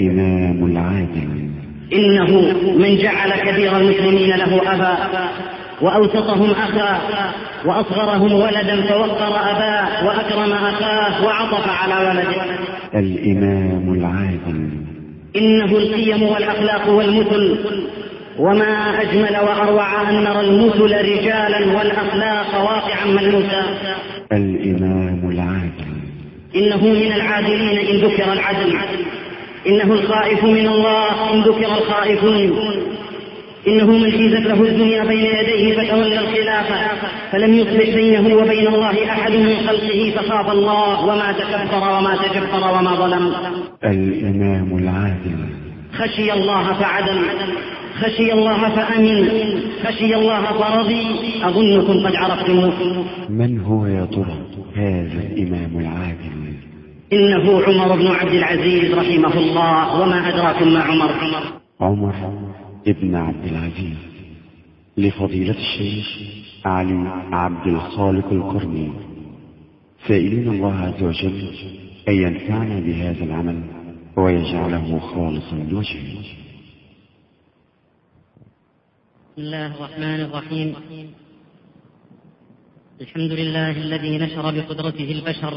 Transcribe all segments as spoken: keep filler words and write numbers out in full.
الإمام العادل. إنه من جعل كبير المسلمين له أبا وأوسطهم أخا وأصغرهم ولدا فوقر أباه وأكرم أخاه وعطف على ولده. الإمام العادل. إنه القيم والأخلاق والمثل، وما أجمل وأروع أن نرى المثل رجالا والأخلاق واقعا ملموسا. الإمام العادل. إنه من العادلين إن ذكر العدل، إنه الخائف من الله إن ذكر الخائفون، إنه من حيزت له الدنيا بين يديه فتولى الخلافة فلم يصلح بينه وبين الله أحد من خلقه فخاف الله وما تكبر وما تجبر وما ظلم. الإمام العادل. خشي الله فعدل، خشي الله فأمن، خشي الله فرضي، أظنكم قد عرفتموه. من هو يا ترى هذا الإمام العادل؟ إنه عمر بن عبد العزيز رحمه الله. وما أدراكم ما عمر؟ عمر ابن عبد العزيز لفضيلة الشيخ علي عبد الخالق القرني، سائلين الله عز وجل أن ينفعنا بهذا العمل ويجعله خالصا لوجهه. بسم الله الرحمن الرحيم. الحمد لله الذي نشر بقدرته البشر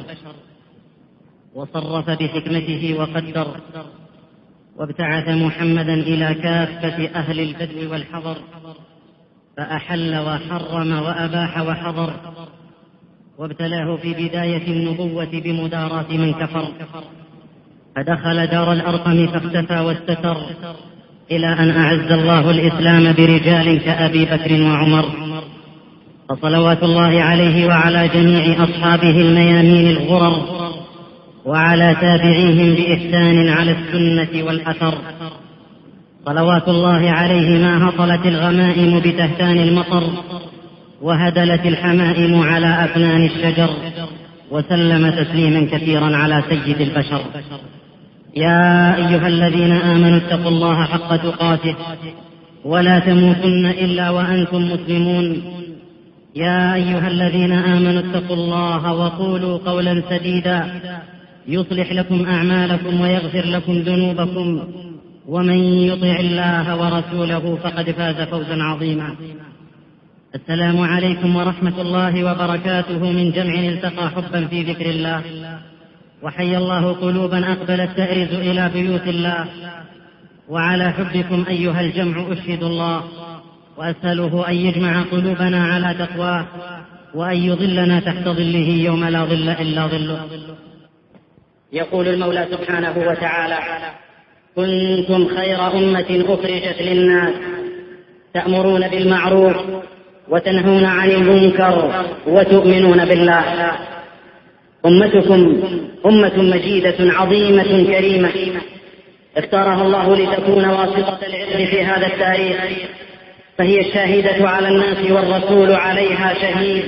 وصرف بحكمته وقدر، وابتعث محمدا إلى كافة أهل البدو والحضر، فأحل وحرم وأباح وحضر، وابتلاه في بداية النبوة بمداراة من كفر، فدخل دار الأرقم فاختفى واستتر إلى أن أعز الله الإسلام برجال كأبي بكر وعمر، فصلوات الله عليه وعلى جميع أصحابه الميامين الغرر، وعلى تابعيهم بإحسان على السنة والأثر. صلوات الله عليه ما هطلت الغمائم بتهتان المطر، وهدلت الحمائم على أفنان الشجر، وسلم تسليما كثيرا على سيد البشر. يا أيها الذين آمنوا اتقوا الله حق تقاته ولا تموتن إلا وأنتم مسلمون. يا أيها الذين آمنوا اتقوا الله وقولوا قولا سديدا يصلح لكم أعمالكم ويغفر لكم ذنوبكم، ومن يطع الله ورسوله فقد فاز فوزا عظيما. السلام عليكم ورحمة الله وبركاته من جمع التقى حبا في ذكر الله، وحي الله قلوبا أقبلت تأرز إلى بيوت الله. وعلى حبكم أيها الجمع أشهد الله، وأسأله أن يجمع قلوبنا على تقواه، وأن يظلنا تحت ظله يوم لا ظل إلا ظله. يقول المولى سبحانه وتعالى: كنتم خير أمة أخرجت للناس تأمرون بالمعروف وتنهون عن المنكر وتؤمنون بالله. أمتكم أمة مجيدة عظيمة كريمة اختارها الله لتكون واسطة العلم في هذا التاريخ، فهي الشاهدة على الناس والرسول عليها شهيد.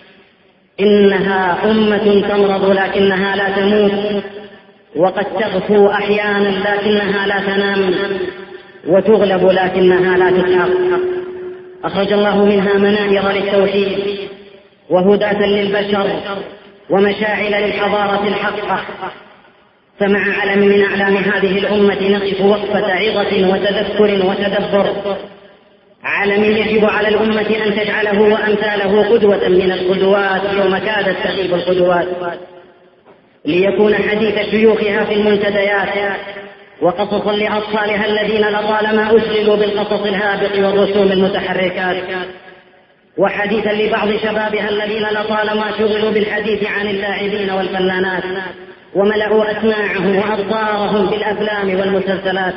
إنها أمة تمرض لكنها لا تموت، وقد تغفو أحيانا لكنها لا تنام، وتغلب لكنها لا تسحق. أخرج الله منها منائر للتوحيد وهداة للبشر ومشاعل للحضارة الحقة. فمع علم من أعلام هذه الأمة نقف وقفة عظة وتذكر وتدبر، علم يجب على الأمة أن تجعله وأمثاله قدوة من القدوات يوم كادت تغيب القدوات، ليكون حديث شيوخها في المنتديات، وقصصا لأطفالها الذين لطالما أشغلوا بالقصص الهابط والرسوم المتحركات، وحديثا لبعض شبابها الذين لطالما شغلوا بالحديث عن اللاعبين والفنانات، وملأوا أسماعهم وأبصارهم بالأفلام والمسلسلات.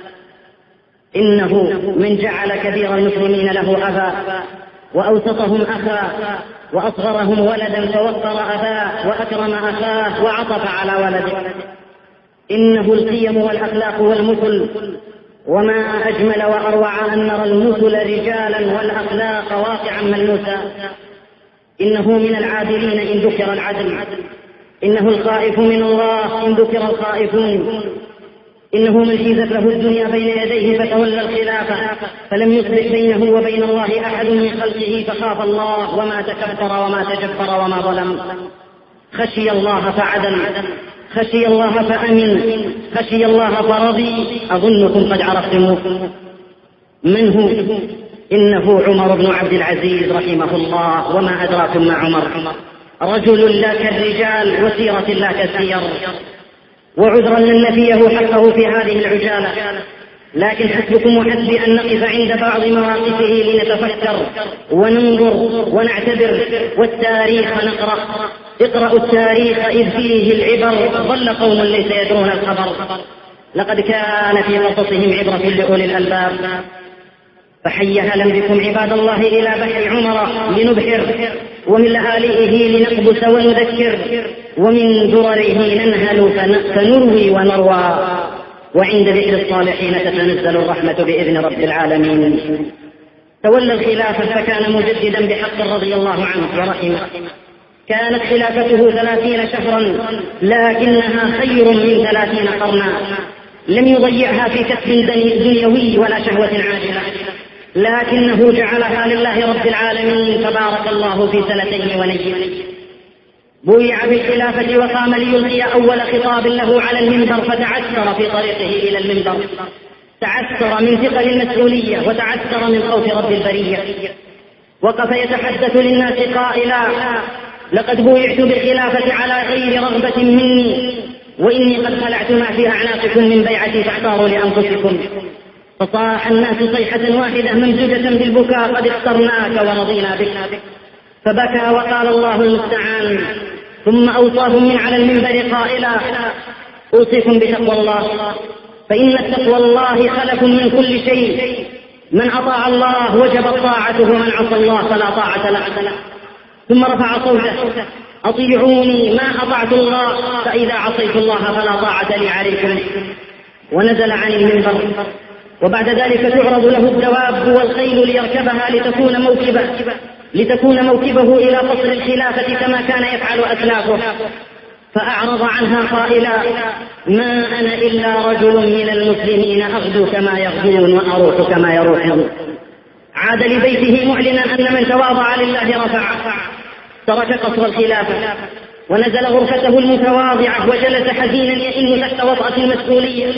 إنه من جعل كبير المسلمين له أبا وأوسطهم أخا وأصغرهم ولدا فوقر أباه وأكرم أخاه وعطف على ولده. إنه القيم والأخلاق والمثل، وما أجمل وأروع أن نرى المثل رجالا والأخلاق واقعا ملموسا. إنه من العادلين إن ذكر العدل، إنه الخائف من الله إن ذكر الخائفون، إنه من حيزت له الدنيا بين يديه فتولى الخلافة فلم يصلح بينه وبين الله أحد من خلقه فخاف الله وما تكبر وما تجبر وما ظلم. خشي الله فعدل، خشي الله فأمن، خشي الله فرضي، أظنكم قد عرفتموه. من هو؟ إنه عمر بن عبد العزيز رحمه الله. وما أدراكم ما عمر؟ رجل لا كالرجال وسيرة لا كالسير، وعذرا لن نفيه حقه في هذه العجالة، لكن حسبكم وحسبي أن نقف عند بعض مواقفه لنتفكر وننظر ونعتبر، والتاريخ نقرأ. اقرأوا التاريخ إذ فيه العبر، ضل قوم ليس يدرون الخبر، لقد كان في قصصهم عبرة لأولي الألباب. فحي هلا بكم عباد الله إلى بحر عمر لنبحر، ومن لآلئه لنقبس ونذكر، ومن درره ننهل فنروي ونروى، وعند ذكر الصالحين تتنزل الرحمة بإذن رب العالمين. تولى الخلافة فكان مجددا بحق رضي الله عنه ورحمه. كانت خلافته ثلاثين شهرا، لكنها خير من ثلاثين قرنا. لم يضيعها في كسب دنيوي ولا شهوة عاجلة، لكنه جعلها لله رب العالمين تبارك الله في سنتين ونيف. بويع بالخلافة وقام ليلقي أول خطاب له على المنبر، فتعثر في طريقه إلى المنبر، تعثر من ثقل المسؤولية وتعثر من خوف رب البرية. وقف يتحدث للناس قائلا: لقد بويعت بالخلافة على غير رغبة مني، وإني قد خلعت ما في أعناقكم من بيعتي فاختاروا لأنفسكم. فصاح الناس صيحة واحدة ممزوجة بالبكاء: قد اخترناك ورضينا بك. فبكى وقال: الله المستعان. ثم أوصاهم من على المنبر قائلا: أوصيكم بتقوى الله، فإن التقوى الله خلف من كل شيء، من أطاع الله وجبت طاعته، ومن عصى الله فلا طاعة له. ثم رفع صوته: أطيعوني ما أطعت الله، فإذا عصيت الله فلا طاعة لي عليكم. ونزل عن المنبر، وبعد ذلك تعرض له الدواب والخيل ليركبها لتكون موكبه لتكون موكبه إلى قصر الخلافة كما كان يفعل أسلافه. فأعرض عنها قائلا: ما أنا إلا رجل من المسلمين، أغدو كما يغدون وأروح كما يروحون. عاد لبيته معلنا أن من تواضع لله رفع. ترك قصر الخلافة ونزل غرفته المتواضعة وجلس حزينا يئن تحت وطأة المسؤولية.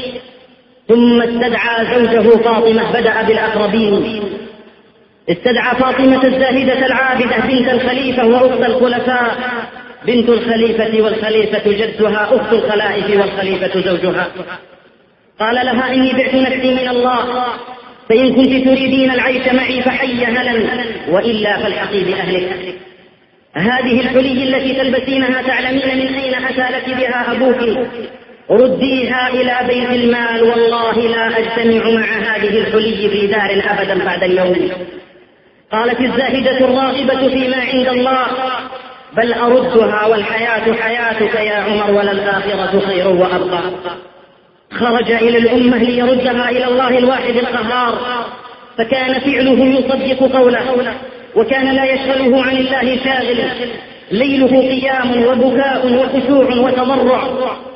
ثم استدعى زوجه فاطمة، بدأ بالأقربين. استدعى فاطمة الزاهدة العابدة بنت الخليفة وأخت الخلفاء، بنت الخليفة والخليفة جدها، أخت الخلائف والخليفة زوجها. قال لها: إني بعت نفسي من الله، فإن كنت تريدين العيش معي فحي هلا، وإلا فالحقي بأهلك. هذه الحلي التي تلبسينها تعلمين من أين أتى لك بها أبوك، رديها إلى بيت المال، والله لا أجتمع مع هذه الحلي في دار أبدا بعد اليوم. قالت الزاهدة الراغبة فيما عند الله: بل أردها، والحياة حياتك يا عمر، وللآخرة خير وأبقى. خرج إلى الأمة ليردها إلى الله الواحد القهار، فكان فعله يصدق قوله، وكان لا يشغله عن الله شاغل. ليله قيام وبكاء وخشوع وتضرع،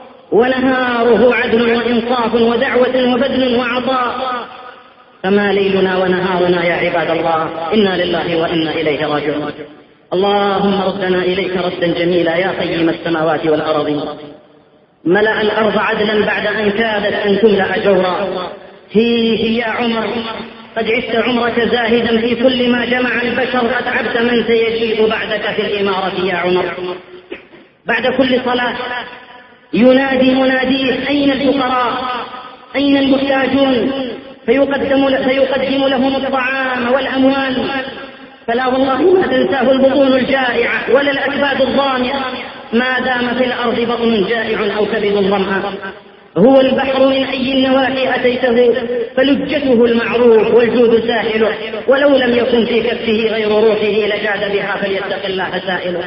ونهاره عدل وإنصاف ودعوة وبذل وعطاء. فما ليلنا ونهارنا يا عباد الله، إنا لله وإنا إليه راجعون. اللهم ردنا إليك ردا جميلا يا قيم السماوات والأرض. ملأ الأرض عدلا بعد أن كادت أن تملأ جورا. فيه يا عمر قد عشت عمرك زاهدا في كل ما جمع البشر، أتعبت من سيجيء بعدك في الإمارة يا عمر. بعد كل صلاة ينادي مناديه: أين الفقراء؟ أين المحتاجون؟ فيقدم, فيقدم لهم الطعام والأموال. فلا والله ما تنساه البطون الجائعة ولا الأكباد الضامئة ما دام في الأرض بطن جائع أو كبد ظمأ. هو البحر من أي النواحي أتيته، فلجته المعروف والجود ساحله، ولو لم يكن في كفه غير روحه لجاد بها، فليتق الله سائله.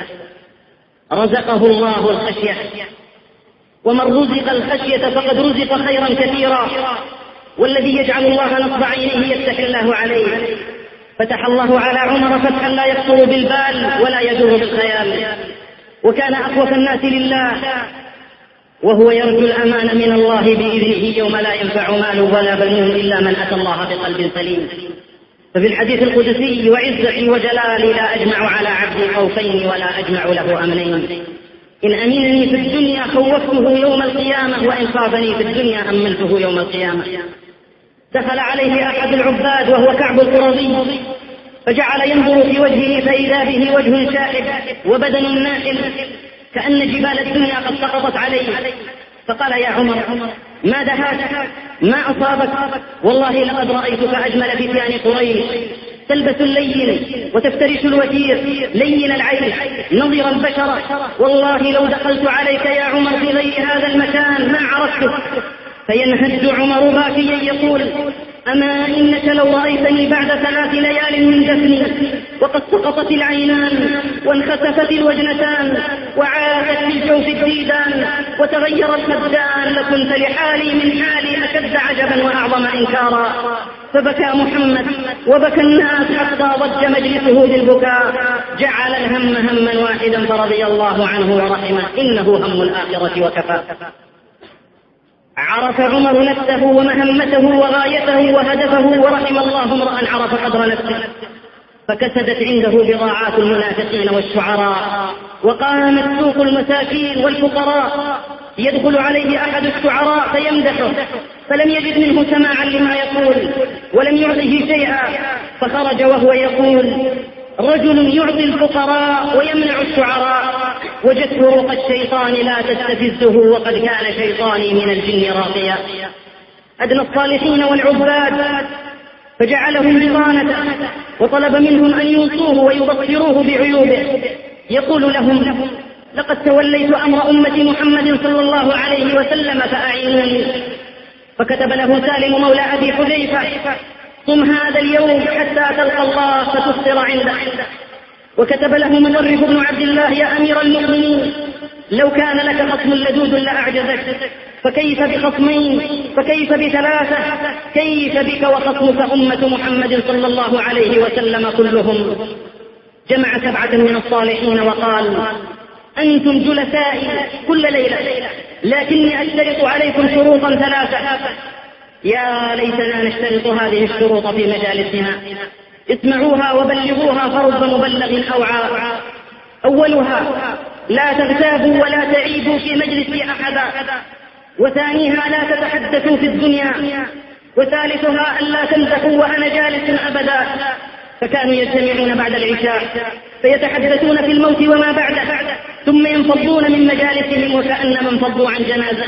رزقه الله الخشية، ومن رزق الخشية فقد رزق خيرا كثيرا. والذي يجعل الله نصب عينيه يفتح الله عليه. فتح الله على عمر فتحا لا يخطر بالبال ولا يدور بالخيال، وكان أخوف الناس لله، وهو يرجو الأمان من الله بإذنه يوم لا ينفع مال ولا بنون إلا من أتى الله بقلب سليم. ففي الحديث القدسي: وعزتي وجلالي لا أجمع على عبدي خوفين ولا أجمع له أمنين. إن أمنني في الدنيا خوفته يوم القيامة، وإن خافني في الدنيا أمنته يوم القيامة. دخل عليه أحد العباد وهو كعب القرظي، فجعل ينظر في وجهه فإذا به وجه شاحب وبدن نائل كأن جبال الدنيا قد سقطت عليه. فقال: يا عمر، ما دهاك؟ ما أصابك؟ والله لقد رأيتك أجمل فتيان قريش، تلبس اللين وتفترش الوتير، لين العين، نظر البشرة. والله لو دخلت عليك يا عمر في غير هذا المكان ما عرفتك. فينهج عمر باكيا يقول: أما إنك لو رأيتني بعد ثلاث ليال من دفني وقد سقطت العينان وانخسفت الوجنتان وعاثت في الجوف الديدان وتغير الخدان لكنت لحالي من حالي أشد عجبا وأعظم إنكارا. فبكى محمد وبكى الناس حتى ضج مجلسه بالبكاء، جعل الهم هما واحدا فرضي الله عنه ورحمه، إنه هم الآخرة وكفى. عرف عمر نفسه ومهمته وغايته وهدفه، ورحم الله امرأ عرف قدر نفسه. فكسدت عنده بضاعات المنافقين والشعراء، وقامت سوق المساكين والفقراء. يدخل عليه أحد الشعراء فيمدحه، فلم يجد منه سماعا لما يقول ولم يعطه شيئا، فخرج وهو يقول: رجل يعطي الفقراء ويمنع الشعراء، وجدت روق الشيطان لا تستفزه وقد كان شيطاني من الجن راقيا. أدنى الصالحين والعباد فجعلهم بطانة، وطلب منهم أن يوصوه ويبصروه بعيوبه. يقول لهم: لقد توليت أمر أمة محمد صلى الله عليه وسلم فأعينوني. فكتب له سالم مولى أبي حذيفة: صم هذا اليوم حتى تلقى الله فتفطر عنده. وكتب له مدرب بن عبد الله: يا أمير المؤمنين، لو كان لك خصم لدود لأعجزك، فكيف بخصمين؟ فكيف بثلاثة؟ كيف بك وخصمك أمة محمد صلى الله عليه وسلم كلهم؟ جمع سبعة من الصالحين وقال: أنتم جلسائي كل ليلة، لكني أشترط عليكم شروطا ثلاثة. يا ليتنا نشترط هذه الشروط في مجالسنا. اسمعوها وبلغوها فرب مبلغ أوعى. أولها: لا تغتابوا ولا تعيبوا في مجلس أحدا. وثانيها: لا تتحدثوا في الدنيا. وثالثها: ألا تمزحوا وأنا جالس أبدا. فكانوا يجتمعون بعد العشاء فيتحدثون في الموت وما بعده، ثم ينفضون من مجالسهم وكأنما انفضوا عن جنازة.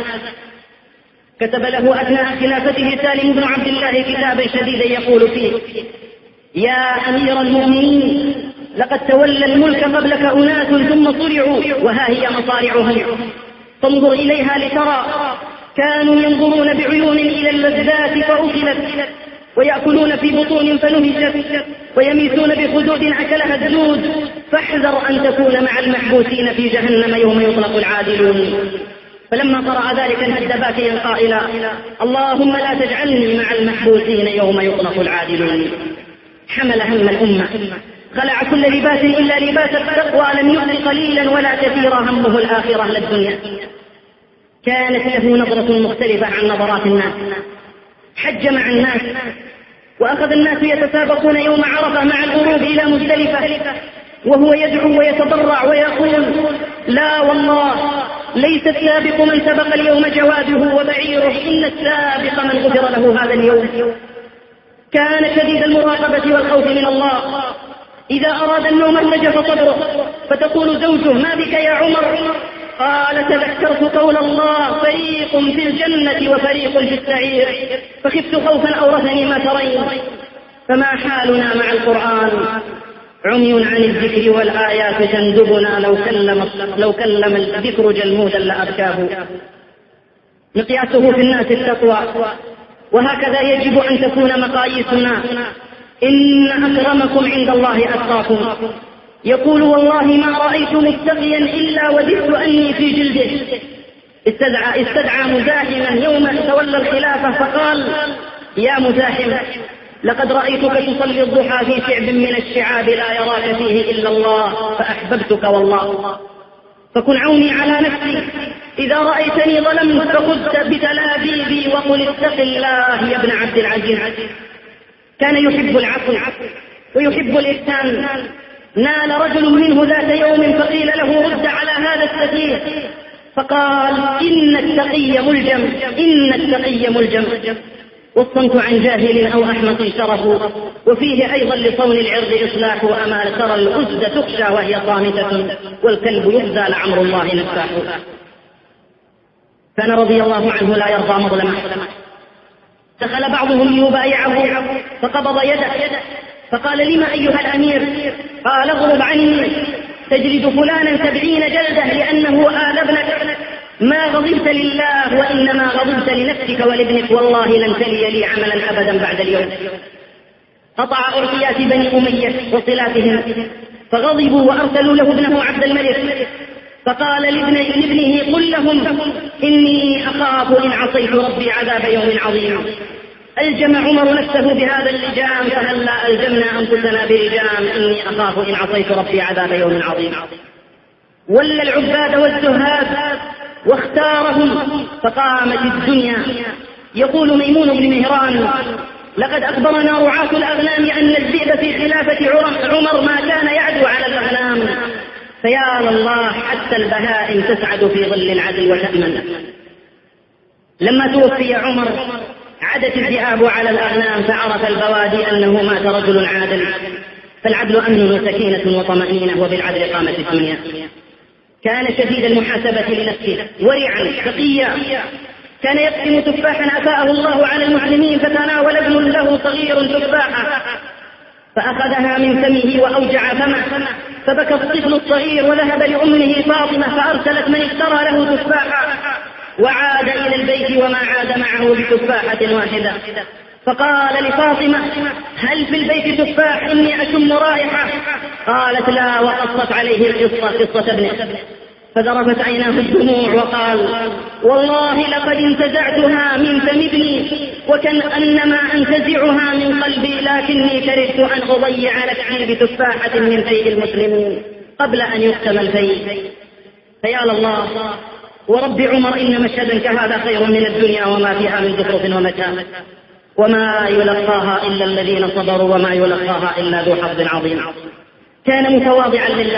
كتب له أثناء خلافته سالم بن عبد الله كتابا شديدا يقول فيه: يا أمير المؤمنين، لقد تولى الملك قبلك أناس ثم صرعوا، وها هي مصارعهم، فانظر إليها لترى. كانوا ينظرون بعيون إلى اللذات فأكلت، ويأكلون في بطون فنهشت، ويميتون بخدود أكلها الجود. فاحذر أن تكون مع المحبوسين في جهنم يوم يطلق العادلون. فلما قرأ ذلك انهد باكيا قائلا: اللهم لا تجعلني مع المحبوسين يوم يطلق العادلون. حمل هم الأمة، خلع كل لباس إلا لباس التقوى، لم يؤت قليلا ولا كثيرا همه الآخرة لا الدنيا. كانت له نظرة مختلفة عن نظرات الناس. حج مع الناس، وأخذ الناس يتسابقون يوم عرفة مع الغروب إلى مزدلفة، وهو يدعو ويتضرع ويقول: لا والله، ليس السابق من سبق اليوم جواده وبعيره، إن السابق من غفر له هذا اليوم. كان شديد المراقبة والخوف من الله. إذا أراد النوم ارتجف صدره، فتقول زوجه: ما بك يا عمر؟ قال: تذكرت قول الله: فريق في الجنة وفريق في السعير، فخفت خوفا أورثني ما ترين. فما حالنا مع القرآن؟ عمي عن الذكر والآيات جندبنا، لو كلم, لو كلم الذكر جلمودا لأبكاه. مقياسه في الناس التقوى، وهكذا يجب أن تكون مقاييسنا. إن أكرمكم عند الله أتقاكم. يقول: والله ما رأيت متقيا إلا وددت أني في جلده. استدعى, استدعى مزاحما يوم تولى الخلافة فقال: يا مزاحم، لقد رأيتك تصلي الضحى في شعب من الشعاب لا يراك فيه إلا الله، فأحببتك والله. فكن عوني على نفسي، إذا رأيتني ظلمت فخذ بتلابيبي وقل اتق الله يا ابن عبد العزيز. كان يحب العفو ويحب الإحسان، نال رجل منه ذات يوم فقيل له رد على هذا السفيه، فقال إن التقي ملجم، إن التقي ملجم. والصمت عن جاهل أو أحمق شرف، وفيه أيضا لصون العرض إصلاح، أما ترى الأسد تخشى وهي صامتة، والكلب يخزى لعمر الله نفاح. كان رضي الله عنه لا يرضى مظلمة. دخل بعضهم ليبايعه فقبض يده فقال لما أيها الأمير؟ قال اغضب عني، تجلد فلانا سبعين جلدة لأنه آل ابنك، ما غضبت لله وإنما غضبت لنفسك ولابنك، والله لن تلي لي عملا أبدا بعد اليوم. قطع أعطيات بني أمية وصلاتهم فغضبوا وأرسلوا له ابنه عبد الملك، فقال لابنه قل لهم إني أخاف إن عصيت ربي عذاب يوم عظيم. ألجم عمر نفسه بهذا اللجام، فهلا ألجمنا أنفسنا برجام، إني أخاف إن عصيت ربي عذاب يوم عظيم. ولا العباد والزهاد واختارهم فقامت الدنيا. يقول ميمون بن مهران لقد أخبرنا رعاة الأغنام أن الذئب في خلافة عمر ما كان يعدو على الأغنام، فيا الله حتى البهائم تسعد في ظل العدل وتأمن. لما توفي عمر عدت الذئاب على الأغنام، فعرف البوادي أنه مات رجل عادل، فالعدل أمن وسكينة وطمأنينة، وبالعدل قامت الدنيا. كان شديد المحاسبة لنفسه ورعا تقيا، كان يقسم تفاحا أفاءه الله على المسلمين، فتناول ابن له صغير تفاحا فأخذها من فمه وأوجع فمه، فبكى الطفل الصغير وذهب لأمه فاطمة فأرسلت من اشترى له تفاحا، وعاد إلى البيت وما عاد معه بتفاحة واحدة، فقال لفاطمة هل في البيت تفاح إني أشم رائحة؟ قالت لا، وقصت عليه القصة قصة ابنه، فذرفت عيناه الدموع وقال والله لقد انتزعتها من فم ابني وكان أنما أنتزعها من قلبي، لكني كرهت أن أضيع نفسي بتفاحة من فيء المسلمين قبل أن يقسم الفيء. فيا الله ورب عمر إن مشهدا كهذا خير من الدنيا وما فيها من زخرف ومتاع، وما يلقاها إلا الذين صبروا وما يلقاها إلا ذو حظ عظيم. كان متواضعا لله،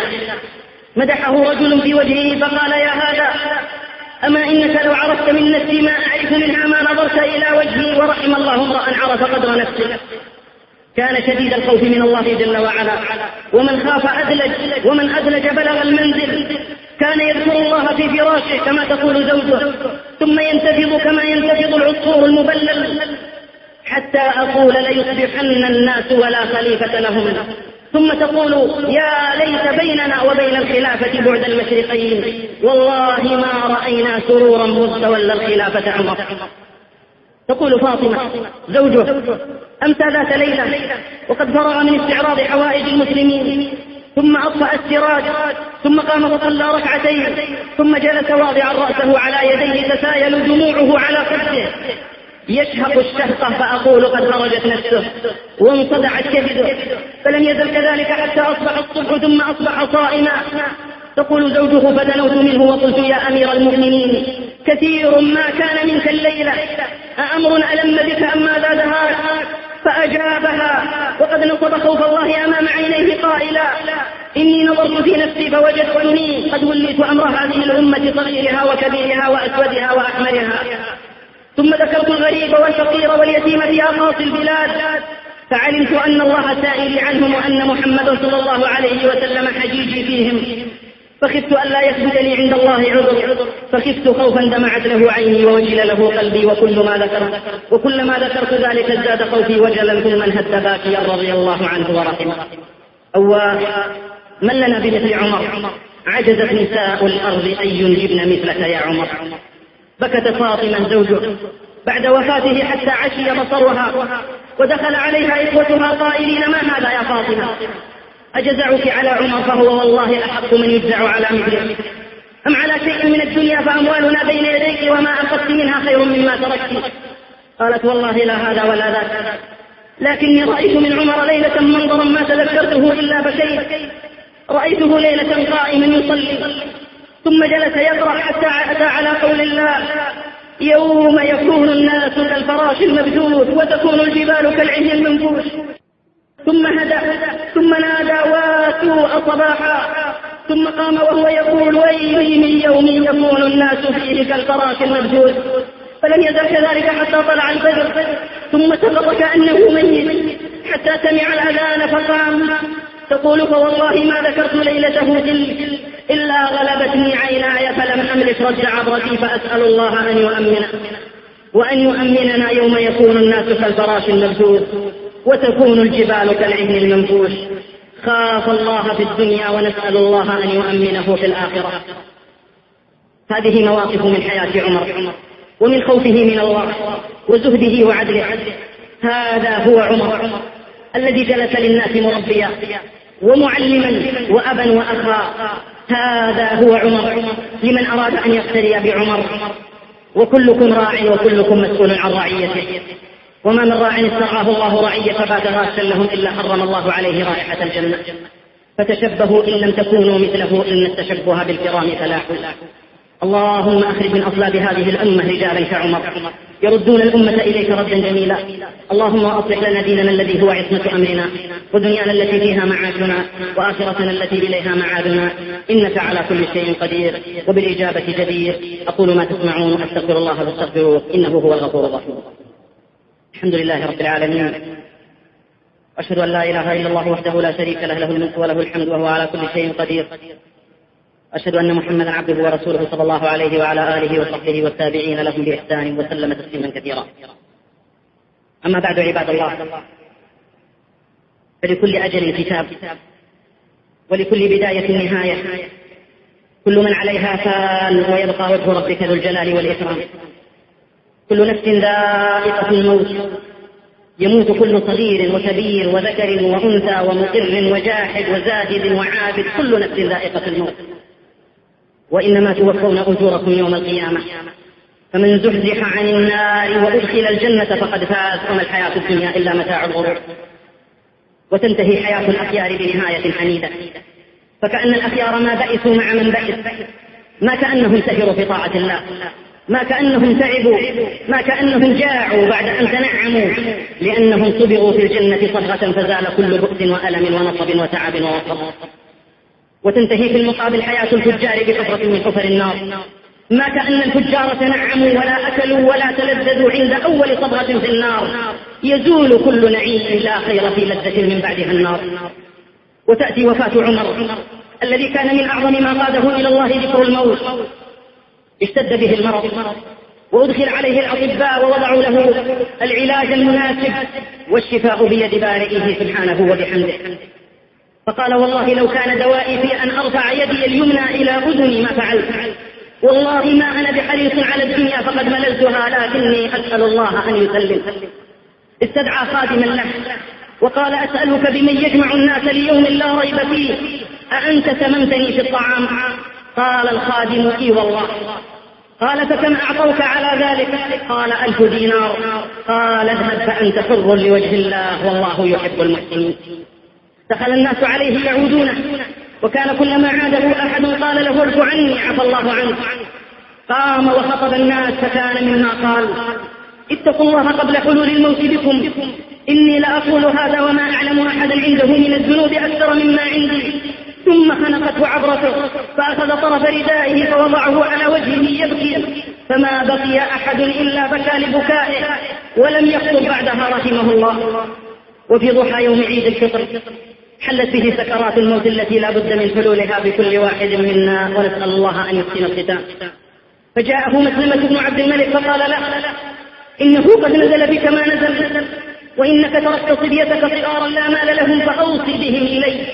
مدحه رجل في وجهه فقال يا هذا أما إنك لو عرفت من نفسي ما أعرف منها ما نظرت إلى وجهي، ورحم الله امرأ عرف قدر نفسه. كان شديد الخوف من الله جل وعلا، ومن خاف أدلج، ومن أدلج بلغ المنزل. كان يذكر الله في فراشه كما تقول زوجه، ثم ينتفض كما ينتفض العصفور المبلل، حتى أقول ليصبحن الناس ولا خليفة لهم، ثم تقول يا ليت بيننا وبين الخلافة بعد المشرقين، والله ما رأينا سرورا مستولى الخلافة عمر. تقول فاطمة زوجه أمسى ذات ليلة وقد فرغ من استعراض حوائج المسلمين، ثم أطفأ السراج، ثم قام فصلى ركعتين، ثم جلس واضعا رأسه على يديه تسايل دموعه على خده، يشهق الشهقة، فأقول قد خرجت نفسه وانصدعت كبده، فلم يزل كذلك حتى أصبح الصبح ثم أصبح صائما. تقول زوجه فدنوت منه وقلت يا أمير المؤمنين كثير ما كان منك الليلة، أأمر ألم بك أم ماذا دهاك؟ فأجابها وقد نصب خوف الله أمام عينيه قائلا إني نظرت في نفسي فوجدتني قد وليت أمر هذه الأمة صغيرها وكبيرها وأسودها وأحمرها. ثم ذكرت الغريب والفقير واليتيم في أقاصي البلاد، فعلمت أن الله سائلي عنهم وأن محمد صلى الله عليه وسلم حجيجي فيهم، فخفت أن لا يثبتني عند الله عذر، فخفت خوفا دمعت له عيني ووجل له قلبي، وكل ما ذكرت وكلما ذكرت ذلك ازداد خوفي وجلا، ثم انهد باكيا رضي الله عنه ورحمه. أواه من لنا بمثل عمر، عجزت نساء الأرض أن ينجبن مثلك يا عمر. بكت فاطمة زوجه بعد وفاته حتى عشي بصرها، ودخل عليها إخوتها قائلين ما هذا يا فاطمة؟ أجزعك على عمر فهو والله أحق من يجزع على مثله، أم على شيء من الدنيا فأموالنا بين يديك وما أخذت منها خير مما تركت؟ قالت والله لا هذا ولا ذاك، لكني رأيت من عمر ليلة منظرا ما تذكرته إلا بكيت، رأيته ليلة قائما يصلي ثم جلس يقرأ حتى أتى على قول الله يوم يكون الناس كالفراش المبثوث وتكون الجبال كالعهن المنفوش. ثم هدى ثم نادى واتوا صباحا ثم قام وهو يقول ويلي من يوم يكون الناس فيه كالفراش المبثوث فلم يزل كذلك حتى طلع الفجر ثم سقط كأنه ميت حتى سمع الأذان فقام تقول فوالله ما ذكرت ليلته تلك إلا غلبتني عيناي فلم أملك رد عبرتي فأسأل الله أن يؤمن وأن يؤمننا يوم يكون الناس كالفراش المبثوث وتكون الجبال كالعهن المنفوش. خاف الله في الدنيا ونسأل الله أن يؤمنه في الآخرة. هذه مواقف من حياة عمر ومن خوفه من الله وزهده وعدله. هذا هو عمر الذي جلس للناس مربيا ومعلما وأبا وأخا. هذا هو عمر لمن أراد أن يقتدي بعمر. وكلكم راع وكلكم مسؤول عن رعيته وما من راع استرعاه الله رعية فبات غاشا لهم إلا حرم الله عليه رائحة الجنة. فتشبهوا إن لم تكونوا مثله إن التشبه بالكرام فلاح. اللهم أخرج من أصلاب هذه الأمة رجالا كعمر يردون الأمة إليك ردا جميلا. اللهم أصلح لنا ديننا الذي هو عصمة أمرنا ودنيانا التي فيها معاشنا وآخرتنا التي إليها معادنا إنك على كل شيء قدير وبالإجابة جدير. أقول ما تسمعون أستغفر الله واستغفروه إنه هو الغفور الرحيم. الحمد لله رب العالمين أشهد أن لا إله إلا الله وحده لا شريك له له الملك وله الحمد وهو على كل شيء قدير. أشهد أن محمدا عبده ورسوله صلى الله عليه وعلى آله وصحبه والتابعين لهم بإحسان وسلم تسليما كثيرا. أما بعد عباد الله فلكل أجل كتاب ولكل بداية نهاية. كل من عليها فان ويبقى وجه ربك ذو الجلال والإكرام. كل نفس ذائقة الموت يموت كل صغير وكبير وذكر وأنثى ومقر وجاحد وزاهد وعابد كل نفس ذائقة الموت وإنما توفون أجوركم يوم القيامة. فمن زحزح عن النار وأدخل الجنة فقد فاز وما الحياة الدنيا إلا متاع الغرور. وتنتهي حياة الأخيار بنهاية حميدة. فكأن الأخيار ما بئسوا مع من بئس ما كأنهم سهروا في طاعة الله ما كأنهم تعبوا ما كأنهم جاعوا بعد أن تنعموا لأنهم صبغوا في الجنة صبغة فزال كل بؤس وألم ونصب وتعب ووصب. وتنتهي في المقابل حياة الفجار بحفرة من حفر النار. ما كأن الفجار تنعموا ولا أكلوا ولا تلذذوا عند أول صبغة في النار. يزول كل نعيم لا خير في لذة من بعدها النار. وتأتي وفاة عمر الذي كان من أعظم ما قاده إلى الله ذكر الموت. اشتد به المرض وأدخل عليه الأطباء ووضعوا له العلاج المناسب والشفاء بيد بارئه سبحانه وبحمده. فقال والله لو كان دوائي في أن أرفع يدي اليمنى إلى أذني ما فعلت. والله ما أنا بحريص على الدنيا فقد مللتها لكني أسأل الله أن يسلم. استدعى خادما له وقال أسألك بمن يجمع الناس ليوم لا ريب فيه أأنت سممتني في الطعام؟ قال الخادم إي والله. قال فكم أعطوك على ذلك؟ قال ألف دينار. قال اذهب فأنت حر لوجه الله والله يحب المحسنين. دخل الناس عليه يعودونه وكان كلما عاده أحد قال له ارجع عني عفى الله عنك. قام وخطب الناس فكان مما قال اتقوا الله قبل حلول الموت بكم إني لأقول هذا وما أعلم أحدا عنده من الذنوب أكثر مما عندي. ثم خنقته عبرته فأخذ طرف ردائه فوضعه على وجهه يبكي فما بقي أحد إلا بكى لبكائه ولم يخطر بعدها رحمه الله. وفي ضحى يوم عيد الفطر حلت به سكرات الموت التي لا بد من حلولها بكل واحد منا ونسأل الله أن يحسن الختام. فجاءه مسلمة بن عبد الملك فقال لا إنه قد نزل بك ما نزل وإنك تركت صبيتك صغارا لا مال لهم فأوصي بهم إلي.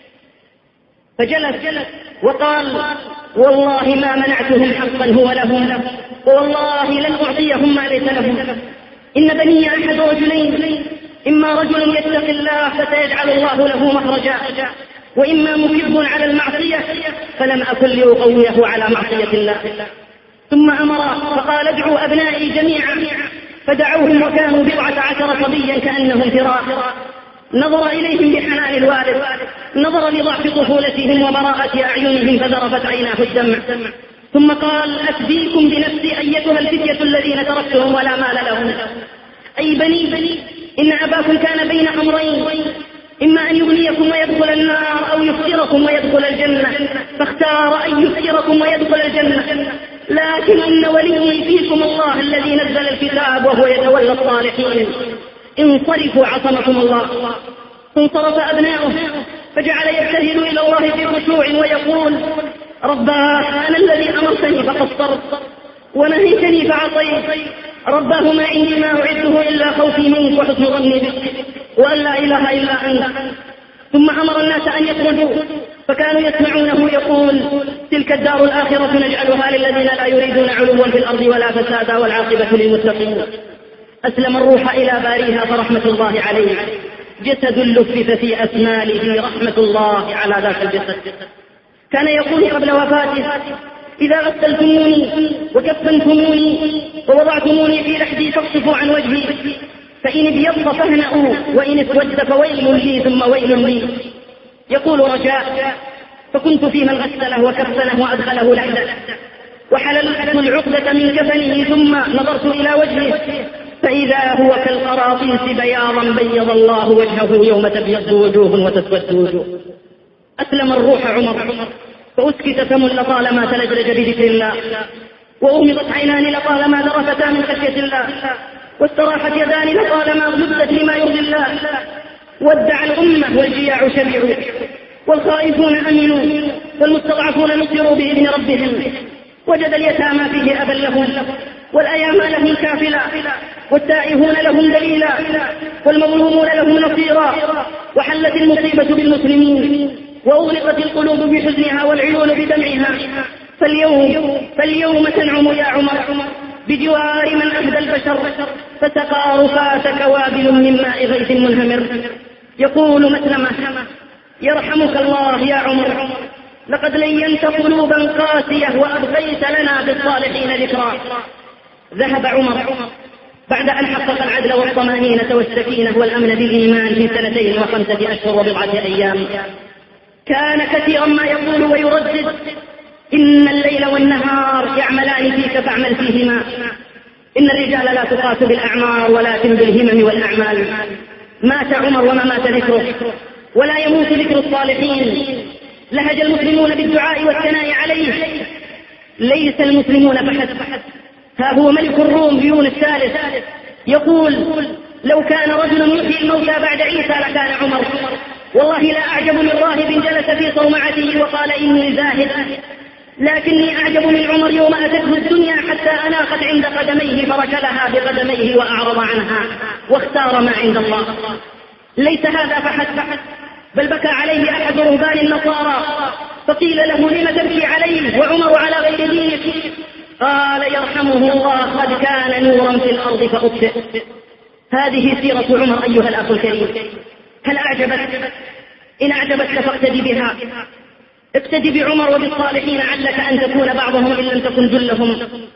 فجلس وقال والله ما منعتهم حقا هو لهم والله لن أعطيهم ما ليس لهم. إن بني أحد رجلين إما رجل يتق الله فسيجعل الله له مخرجا وإما مكب على المعصية فلم أكن لأقويه على معصية الله. ثم أمر فقال ادعوا أبنائي جميعا فدعوهم وكانوا بضعة عشر صبيا كأنهم فراق. نظر إليهم بحنان الوالد نظر لضعف طفولتهم وبراءة أعينهم فذرفت عيناه الدمع. ثم قال أفديكم بنفسي أيتها الفتية الذين تركتهم ولا مال لهم. أي بني بني إن أباكم كان بين أمرين إما أن يغنيكم ويدخل النار أو يفقركم ويدخل الجنة، فاختار أن يفقركم ويدخل الجنة. لكن إن ولي فيكم الله الذي نزل الكتاب وهو يتولى الصالحين. انصرفوا عصمكم الله. انصرف أبناؤه فجعل يبتهل إلى الله في خشوع ويقول: رباه أنا الذي أمرتني فقصرت ونهيتني فعصيت، رباه ما عندي ما أعده إلا خوفي منك وحسن ظني بك وأن لا إله إلا أنت. ثم أمر الناس أن يخرجوا فكانوا يسمعونه يقول: تلك الدار الآخرة نجعلها للذين لا يريدون علوا في الأرض ولا فسادا والعاقبة للمتقين. أسلم الروح إلى باريها فرحمة الله عليه، جسد لفف في أسنانه رحمة الله على ذاك الجسد. كان يقول قبل وفاته: إذا غسلتموني وكفنتموني ووضعتموني في لحدي فاقصفوا عن وجهي، فإن ابيض فاهنأوا وإن اسود فويل لي ثم ويل لي. يقول رجاء: فكنت في من غسله وكفنه وأدخله لحده وحللت العقدة من كفنه ثم نظرت إلى وجهه فإذا هو كالقراطيس بياضا بيض الله وجهه يوم تبيض وجوه وتسود وجوه. أسلم الروح عمر فأسكت فم لطالما تلجلج بذكر الله، وأغمضت عينان لطالما ذرفتا من خشية الله، واستراحت يدان لطالما مدت لما يرضي الله. ودع الأمة والجياع شبعوا والخائفون أمنوا والمستضعفون نصروا بإذن ربهم. وجد اليتامى فيه أبا لهم والأيامى لهم كافلا والتائهون لهم دليلا والمظلومون لهم نصيرا. وحلت المصيبة بالمسلمين وأغلقت القلوب بحزنها والعيون بدمعها. فاليوم, فاليوم تنعم يا عمر بجوار من أهدى البشر فسقى رفات كوابل من ماء غيث منهمر. يقول مسلمة: يرحمك الله يا عمر، لقد لينت قلوبا قاسية وأبقيت لنا بالصالحين ذكرا. ذهب عمر بعد أن حقق العدل والطمأنينة والسكينة والأمن بالإيمان في سنتين وخمسة أشهر وبضعة أيام. كان كثيرا ما يقول ويردد: إن الليل والنهار يعملان فيك فاعمل فيهما. إن الرجال لا تقاس بالأعمار ولكن بالهمم والأعمال. مات عمر وما مات ذكره ولا يموت ذكر الصالحين. لهج المسلمون بالدعاء والثناء عليه. ليس المسلمون فحسب، ها هو ملك الروم بيون الثالث يقول: لو كان رجل يحيي الموتى بعد عيسى لكان عمر. والله لا أعجب من راهب جلس في صومعته وقال إني زاهد، لكني أعجب من عمر يوم أتته الدنيا حتى أناقت عند قدميه فركلها بقدميه وأعرض عنها واختار ما عند الله. ليس هذا فحسب، بل بكى عليه أحد رهبان النصارى فقيل له: لم تبكي عليه وعمر على غير دينك؟ قال: يرحمه الله، قد كان نورا في الأرض فأطفئ. هذه سيرة عمر أيها الأخ الكريم. هل أعجبت؟ إن أعجبتك فاقتدي بها. اقتدي بعمر وبالصالحين علك أن تكون بعضهم إن لم تكن جلهم.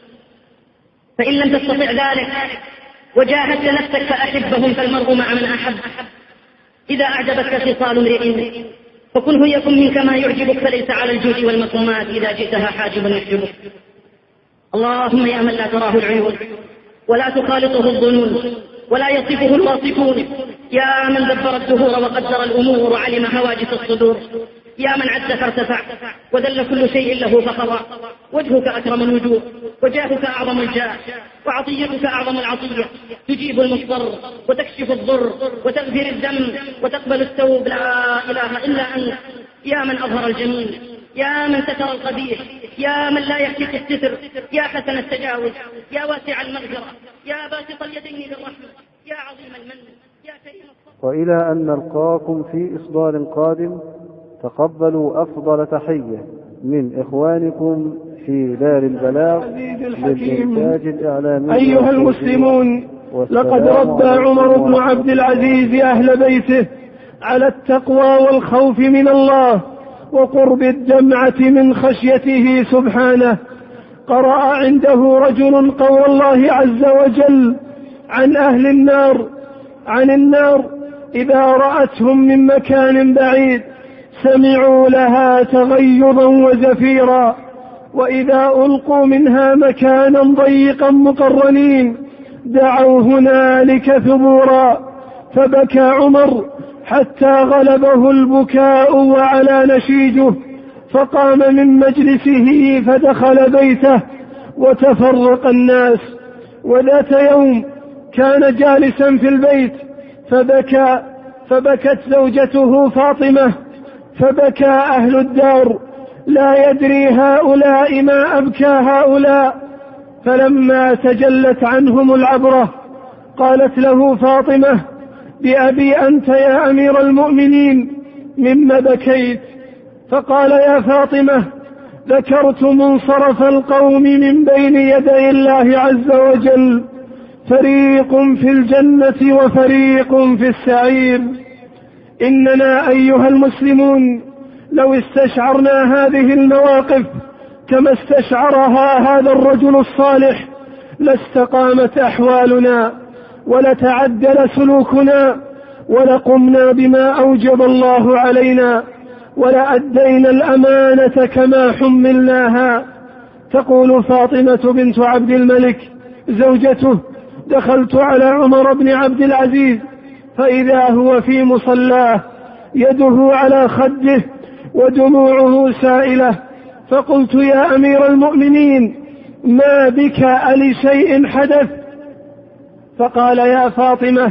فإن لم تستطع ذلك وجاهدت نفسك فأحبهم، فالمرء مع من أحب. إذا أعجبتك خصال امرئ فكن يكن منك ما يعجبك، فليس على الجود والمكرمات إذا جئتها حاجب يحجبك. اللهم يا من لا تراه العيون ولا تخالطه الظنون ولا يصفه الواصفون، يا من دبر الدهور وقدر الأمور وعلم هواجس الصدور، يا من عز فارتفع وذل كل شيء له فخضع. وجهك أكرم الوجوه وجاهك أعظم الجاه وعطيتك أعظم العطية. تجيب المضطر وتكشف الضر وتغفر الذنب وتقبل التوب. لا إله إلا أنت، يا من أظهر الجميل، يا من ستر القبيح، يا من لا يحتك الستر، يا حسن التجاوز، يا واسع المغفرة، يا باسط اليدين للرحمة، يا عظيم المن، يا كريم الصبر. وإلى أن نلقاكم في إصدار قادم، تقبلوا أفضل تحية من إخوانكم في دار البلاغ للإنتاج الإعلامي. أيها المسلمون، لقد ربى عمر بن عبد العزيز أهل بيته على التقوى والخوف من الله وقرب الدمعة من خشيته سبحانه. قرأ عنده رجل قول الله عز وجل عن أهل النار عن النار: إذا رأتهم من مكان بعيد سمعوا لها تغيظا وزفيرا، وإذا ألقوا منها مكانا ضيقا مقرنين دعوا هنالك ثبورا. فبكى عمر حتى غلبه البكاء وعلى نشيجه، فقام من مجلسه فدخل بيته وتفرق الناس. وذات يوم كان جالسا في البيت فبكى فبكت زوجته فاطمة، فبكى أهل الدار لا يدري هؤلاء ما أبكى هؤلاء. فلما تجلت عنهم العبرة قالت له فاطمة: بأبي أنت يا أمير المؤمنين مما بكيت؟ فقال: يا فاطمة، ذكرت منصرف القوم من بين يدي الله عز وجل، فريق في الجنة وفريق في السعير. إننا أيها المسلمون لو استشعرنا هذه المواقف كما استشعرها هذا الرجل الصالح لاستقامت أحوالنا ولتعدل سلوكنا ولقمنا بما أوجب الله علينا ولأدينا الأمانة كما حملناها. تقول فاطمة بنت عبد الملك زوجته: دخلت على عمر بن عبد العزيز فإذا هو في مصلاه يده على خده ودموعه سائلة، فقلت: يا أمير المؤمنين ما بك ألشيء حدث؟ فقال: يا فاطمة،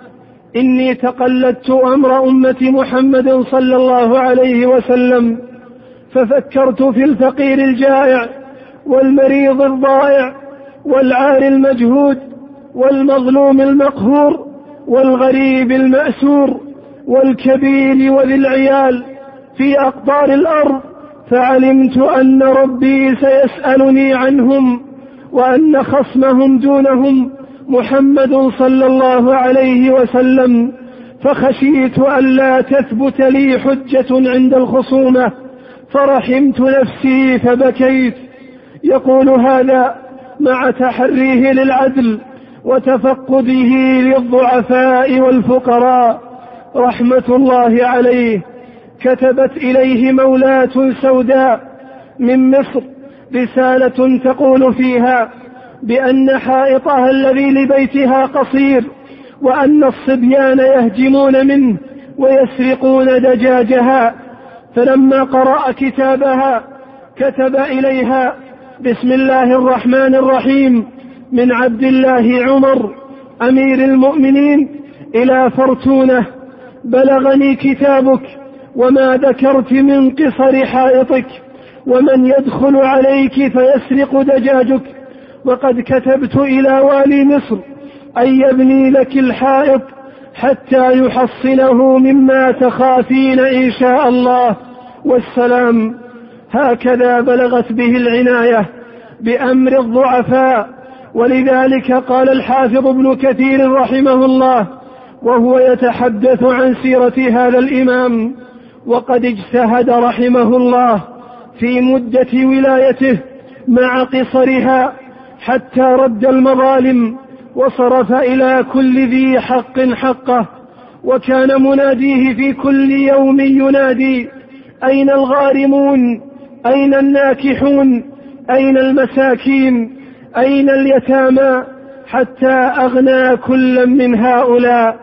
إني تقلدت أمر أمة محمد صلى الله عليه وسلم، ففكرت في الفقير الجائع والمريض الضائع والعار المجهود والمظلوم المقهور والغريب المأسور والكبير وذي العيال في أقطار الأرض، فعلمت أن ربي سيسألني عنهم وأن خصمهم دونهم محمد صلى الله عليه وسلم، فخشيت ألا تثبت لي حجة عند الخصومة فرحمت نفسي فبكيت. يقول هذا مع تحريه للعدل وتفقده للضعفاء والفقراء رحمة الله عليه. كتبت إليه مولاة سوداء من مصر رسالة تقول فيها بأن حائطها الذي لبيتها قصير وأن الصبيان يهجمون منه ويسرقون دجاجها، فلما قرأ كتابها كتب إليها: بسم الله الرحمن الرحيم، من عبد الله عمر أمير المؤمنين إلى فرتونة، بلغني كتابك وما ذكرت من قصر حائطك ومن يدخل عليك فيسرق دجاجك، وقد كتبت إلى والي مصر أن يبني لك الحائط حتى يحصنه مما تخافين إن شاء الله، والسلام. هكذا بلغت به العناية بأمر الضعفاء. ولذلك قال الحافظ ابن كثير رحمه الله وهو يتحدث عن سيرة هذا الإمام: وقد اجتهد رحمه الله في مدة ولايته مع قصرها حتى رد المظالم وصرف إلى كل ذي حق حقه، وكان مناديه في كل يوم ينادي: أين الغارمون؟ أين الناكحون؟ أين المساكين؟ أين اليتامى؟ حتى أغنى كل من هؤلاء.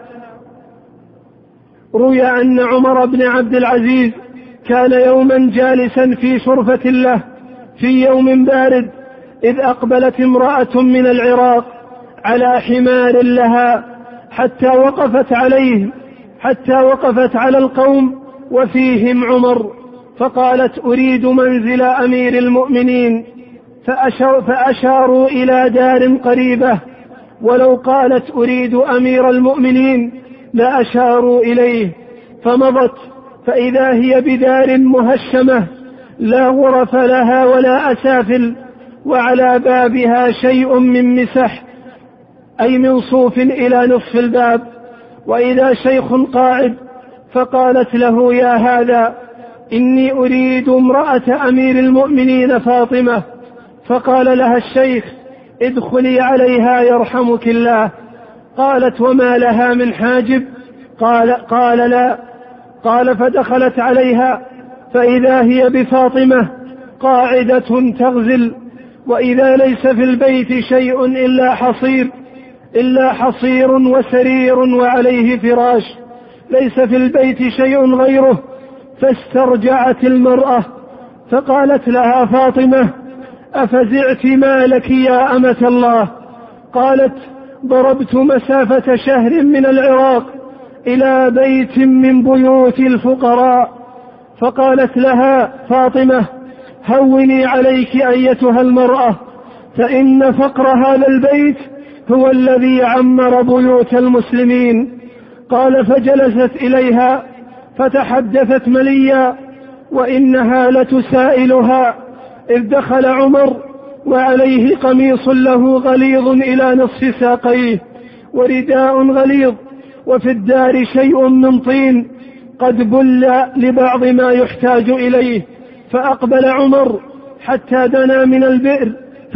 روي أن عمر بن عبد العزيز كان يوما جالسا في شرفة له في يوم بارد، إذ أقبلت امرأة من العراق على حمار لها حتى وقفت عليه حتى وقفت على القوم وفيهم عمر، فقالت: أريد منزل أمير المؤمنين، فأشار فأشاروا إلى دار قريبة، ولو قالت أريد أمير المؤمنين لأشاروا إليه، فمضت فإذا هي بدار مهشمة لا غرف لها ولا أسافل، وعلى بابها شيء من مسح أي من صوف إلى نصف الباب، وإذا شيخ قاعد، فقالت له: يا هذا إني أريد امرأة أمير المؤمنين فاطمة. فقال لها الشيخ: ادخلي عليها يرحمك الله. قالت: وما لها من حاجب؟ قال, قال لا. قال: فدخلت عليها فإذا هي بفاطمة قاعدة تغزل، وإذا ليس في البيت شيء إلا حصير إلا حصير وسرير وعليه فراش، ليس في البيت شيء غيره. فاسترجعت المرأة فقالت لها فاطمة: أفزعت ما لك يا أمة الله؟ قالت: ضربت مسافة شهر من العراق إلى بيت من بيوت الفقراء. فقالت لها فاطمة: هوني عليك أيتها المرأة، فإن فقر هذا البيت هو الذي عمر بيوت المسلمين. قال: فجلست إليها فتحدثت مليا وإنها لتسائلها، إذ دخل عمر وعليه قميص له غليظ إلى نصف ساقيه ورداء غليظ، وفي الدار شيء من طين قد بل لبعض ما يحتاج إليه. فأقبل عمر حتى دنا من البئر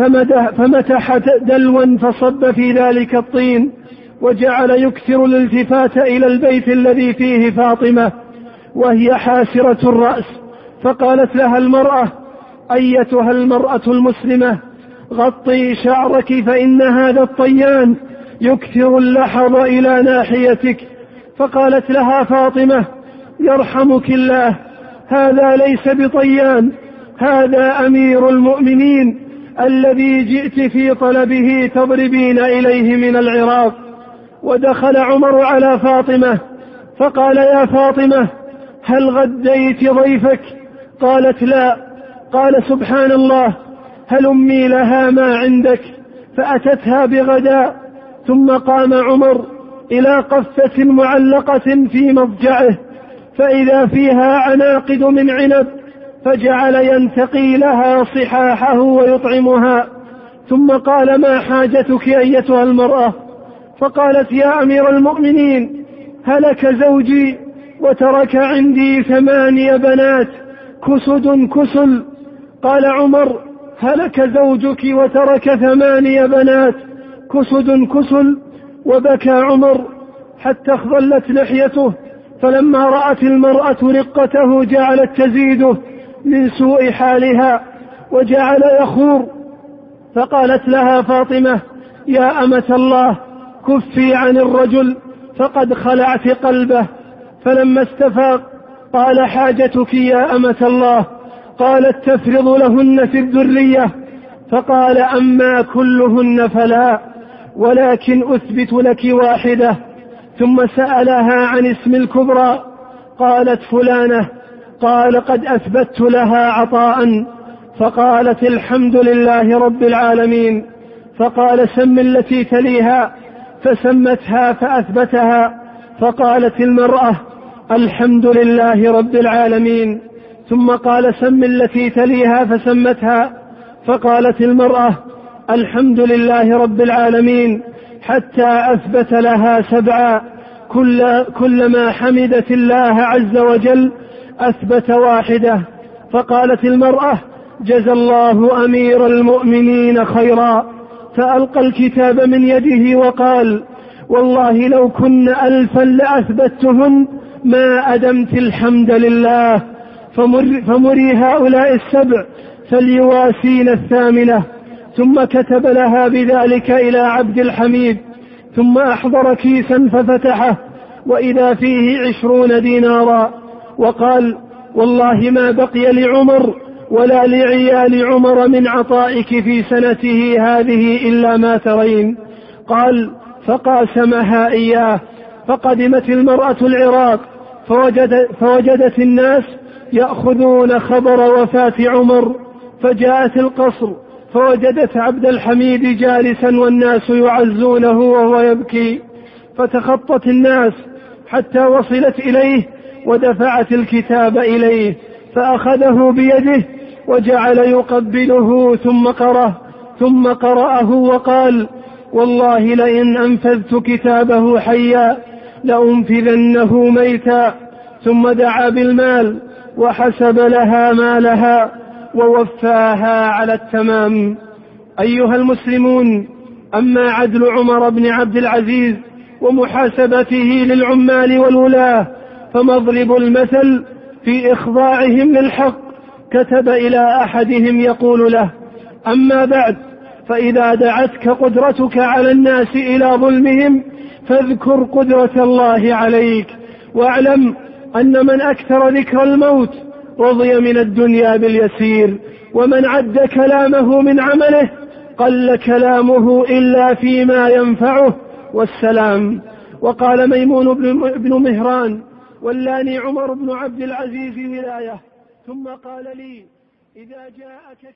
فمتح دلوا فصب في ذلك الطين، وجعل يكثر الالتفات إلى البيت الذي فيه فاطمة وهي حاسرة الرأس. فقالت لها المرأة: أيتها المرأة المسلمة، غطي شعرك فإن هذا الطيان يكثر اللحظ إلى ناحيتك. فقالت لها فاطمة: يرحمك الله، هذا ليس بطيان، هذا أمير المؤمنين الذي جئت في طلبه تضربين إليه من العراق. ودخل عمر على فاطمة فقال: يا فاطمة، هل غديت ضيفك؟ قالت: لا. قال: سبحان الله، هل أمي لها ما عندك؟ فأتتها بغداء. ثم قام عمر إلى قفة معلقة في مضجعه فإذا فيها عناقد من عنب، فجعل ينتقي لها صحاحه ويطعمها. ثم قال: ما حاجتك أيتها المرأة؟ فقالت: يا أمير المؤمنين، هلك زوجي وترك عندي ثماني بنات كسد كسل. قال عمر: هلك زوجك وترك ثماني بنات كسد كسل؟ وبكى عمر حتى اخضلت لحيته. فلما رأت المرأة رقته جعلت تزيده من سوء حالها وجعل يخور. فقالت لها فاطمة: يا أمة الله، كفي عن الرجل فقد خلعت قلبه. فلما استفاق قال: حاجتك يا أمة الله؟ قالت: تفرض لهن في الذرية. فقال: أما كلهن فلا، ولكن أثبت لك واحدة. ثم سألها عن اسم الكبرى، قالت: فلانة. قال: قد أثبت لها عطاء. فقالت: الحمد لله رب العالمين. فقال: سم التي تليها. فسمتها فأثبتها. فقالت المرأة: الحمد لله رب العالمين. ثم قال: سم التي تليها. فسمتها. فقالت المرأة: الحمد لله رب العالمين، حتى أثبت لها سبعا، كل كلما حمدت الله عز وجل أثبت واحدة. فقالت المرأة: جزى الله أمير المؤمنين خيرا. فألقى الكتاب من يده وقال: والله لو كن ألفا لأثبتهن ما أدمت الحمد لله. فمر فمري هؤلاء السبع فليواسين الثامنة. ثم كتب لها بذلك إلى عبد الحميد. ثم أحضر كيسا ففتحه وإذا فيه عشرون دينارا، وقال: والله ما بقي لعمر ولا لعيال عمر من عطائك في سنته هذه إلا ما ترين. قال: فقاسمها إياه. فقدمت المرأة العراق فوجد فوجدت الناس يأخذون خبر وفاة عمر، فجاءت القصر فوجدت عبد الحميد جالسا والناس يعزونه وهو يبكي، فتخطت الناس حتى وصلت إليه ودفعت الكتاب إليه، فأخذه بيده وجعل يقبله ثم قرأه ثم قرأه وقال: والله لئن أنفذت كتابه حيا لأنفذنه ميتا. ثم دعا بالمال وحسب لها مالها ووفاها على التمام. أيها المسلمون، أما عدل عمر بن عبد العزيز ومحاسبته للعمال والولاة فمضرب المثل في إخضاعهم للحق. كتب إلى أحدهم يقول له: أما بعد، فإذا دعتك قدرتك على الناس إلى ظلمهم فاذكر قدرة الله عليك، واعلم أن من أكثر ذكر الموت رضي من الدنيا باليسير، ومن عد كلامه من عمله قل كلامه إلا فيما ينفعه. والسلام. وقال ميمون بن مهران: ولاني عمر بن عبد العزيز ولاية، ثم قال لي: إذا جاءك